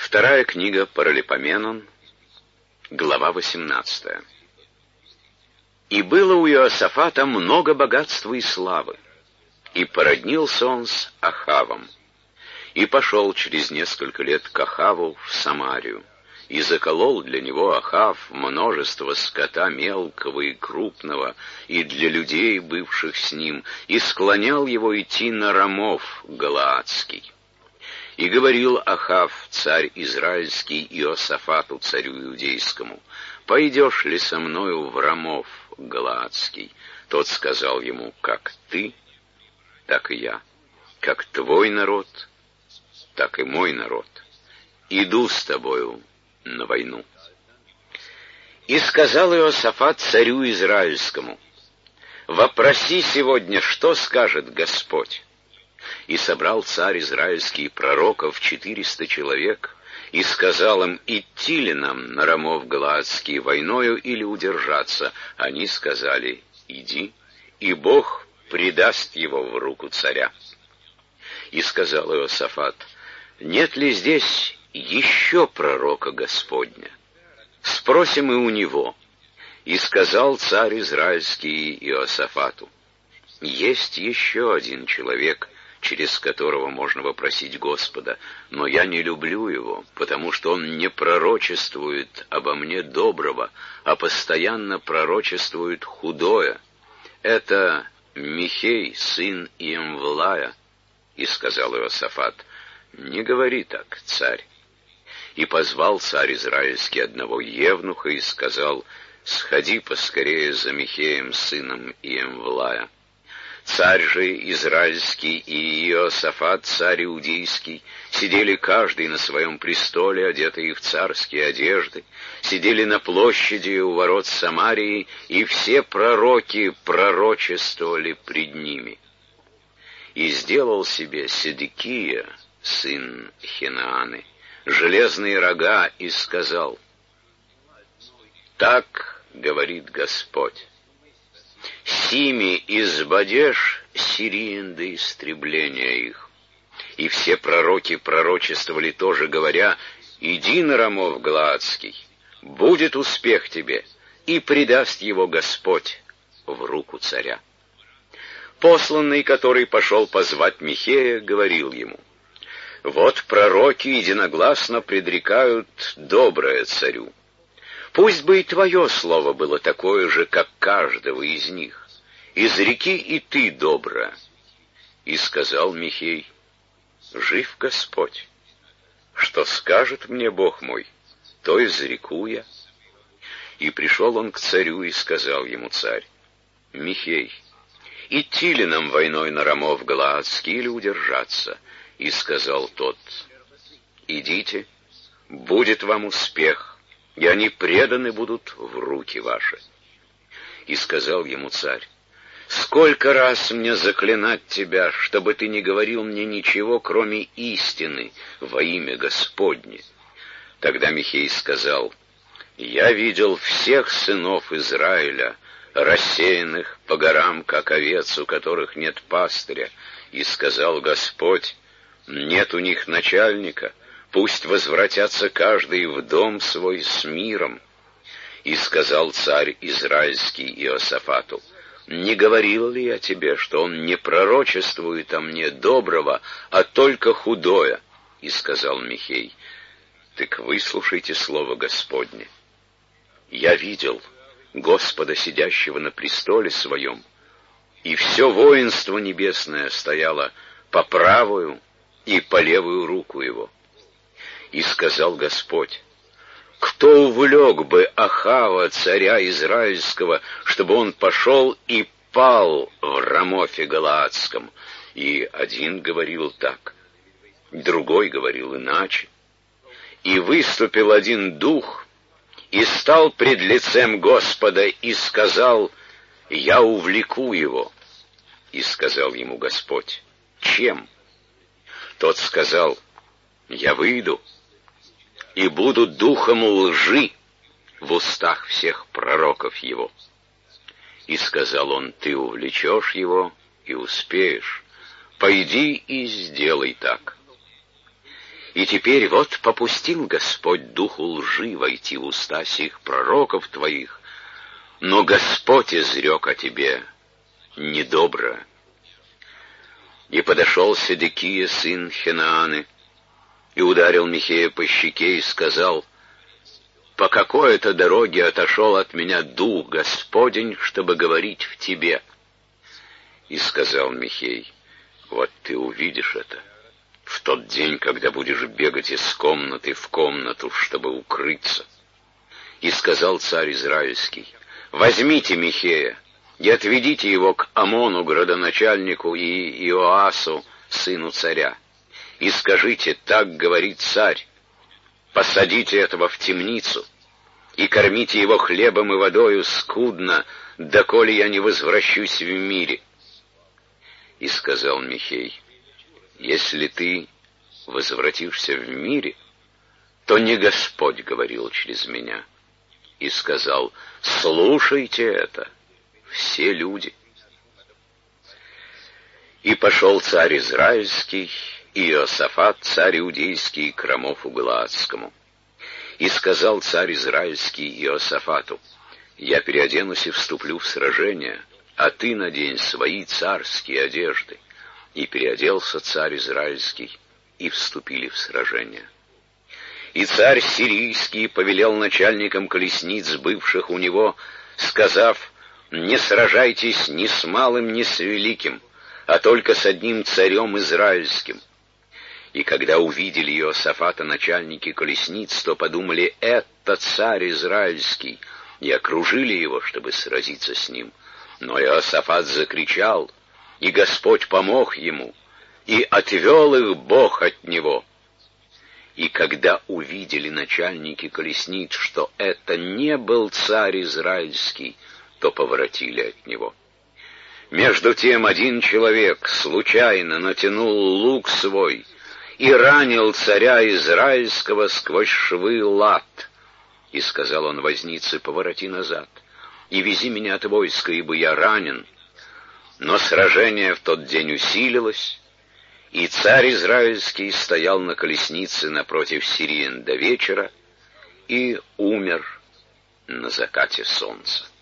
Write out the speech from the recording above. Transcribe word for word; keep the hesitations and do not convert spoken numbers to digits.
Вторая книга Паралипоменон, глава восемнадцатая. «И было у Иосафата много богатства и славы, и породнился он с Ахавом, и пошел через несколько лет к Ахаву в Самарию, и заколол для него Ахав множество скота мелкого и крупного, и для людей, бывших с ним, и склонял его идти на Рамов Галаадский. И говорил Ахав, царь израильский, Иосафату, царю иудейскому: пойдешь ли со мною в Рамов Галаадский? Тот сказал ему: как ты, так и я, как твой народ, так и мой народ. Иду с тобою на войну. И сказал Иосафат царю израильскому: вопроси сегодня, что скажет Господь. И собрал царь израильский пророков четыреста человек, и сказал им: идти ли нам на Рамов Галаадский войною или удержаться? Они сказали: иди, и Бог предаст его в руку царя. И сказал Иосафат: нет ли здесь еще пророка Господня? Спросим и у него. И сказал царь израильский Иосафату: есть еще один человек, через которого можно вопросить Господа, но я не люблю его, потому что он не пророчествует обо мне доброго, а постоянно пророчествует худое. Это Михей, сын Иемвлая. И сказал Иосафат: не говори так, царь. И позвал царь израильский одного евнуха и сказал: сходи поскорее за Михеем, сыном Иемвлая. Царь же израильский и Иосафат, царь иудейский, сидели каждый на своем престоле, одетые в царские одежды, сидели на площади у ворот Самарии, и все пророки пророчествовали пред ними. И сделал себе Седекия, сын Хинааны, железные рога, и сказал: так говорит Господь: сими избадешь сириен до истребления их. И все пророки пророчествовали тоже, говоря: иди на Рамов Галаадский, будет успех тебе, и предаст его Господь в руку царя. Посланный, который пошел позвать Михея, говорил ему: вот пророки единогласно предрекают доброе царю. Пусть бы и твое слово было такое же, как каждого из них. Изреки и ты добро. И сказал Михей: жив Господь. Что скажет мне Бог мой, то изреку я. И пришел он к царю, и сказал ему царь: Михей, идти ли нам войной на Рамов Галаадский или удержаться? И сказал тот: идите, будет вам успех, и они преданы будут в руки ваши. И сказал ему царь: сколько раз мне заклинать тебя, чтобы ты не говорил мне ничего, кроме истины, во имя Господне? Тогда Михей сказал: я видел всех сынов Израиля, рассеянных по горам, как овец, у которых нет пастыря. И сказал Господь: нет у них начальника, пусть возвратятся каждый в дом свой с миром. И сказал царь израильский Иосафату: не говорил ли я тебе, что он не пророчествует о мне доброго, а только худое? И сказал Михей: так выслушайте слово Господне. Я видел Господа, сидящего на престоле своем, и все воинство небесное стояло по правую и по левую руку его. И сказал Господь: кто увлек бы Ахава, царя израильского, чтобы он пошел и пал в Рамофе Галаадском? И один говорил так, другой говорил иначе. И выступил один дух, и стал пред лицем Господа, и сказал: я увлеку его. И сказал ему Господь: чем? Тот сказал: я выйду и буду духом лжи в устах всех пророков его. И сказал он: ты увлечешь его и успеешь. Пойди и сделай так. И теперь вот попустил Господь духу лжи войти в уста сих пророков твоих, но Господь изрек о тебе недобро. И подошел Седекия, сын Хенааны, и ударил Михея по щеке и сказал: «По какой-то дороге отошел от меня дух Господень, чтобы говорить в тебе». И сказал Михей: «Вот ты увидишь это в тот день, когда будешь бегать из комнаты в комнату, чтобы укрыться». И сказал царь Израильский: «Возьмите Михея и отведите его к Амону, градоначальнику, и Иоасу, сыну царя, и скажите: так говорит царь, посадите этого в темницу и кормите его хлебом и водою скудно, доколе я не возвращусь в мире». И сказал Михей: «Если ты возвратишься в мире, то не Господь говорил через меня». И сказал: «Слушайте это, все люди». И пошел царь Израильский, и Иосафат, царь Иудейский, к Рамофу Галаадскому. И сказал царь Израильский Иосафату: «Я переоденусь и вступлю в сражение, а ты надень свои царские одежды». И переоделся царь Израильский, и вступили в сражение. И царь Сирийский повелел начальникам колесниц, бывших у него, сказав: «Не сражайтесь ни с малым, ни с великим, а только с одним царем израильским». И когда увидели Иосафата начальники колесниц, то подумали: «Это царь израильский», и окружили его, чтобы сразиться с ним. Но Иосафат закричал, и Господь помог ему, и отвел их Бог от него. И когда увидели начальники колесниц, что это не был царь израильский, то поворотили от него. Между тем один человек случайно натянул лук свой и ранил царя израильского сквозь швы лат. И сказал он вознице: «Повороти назад и вези меня от войска, ибо я ранен». Но сражение в тот день усилилось, и царь израильский стоял на колеснице напротив сириян до вечера и умер на закате солнца.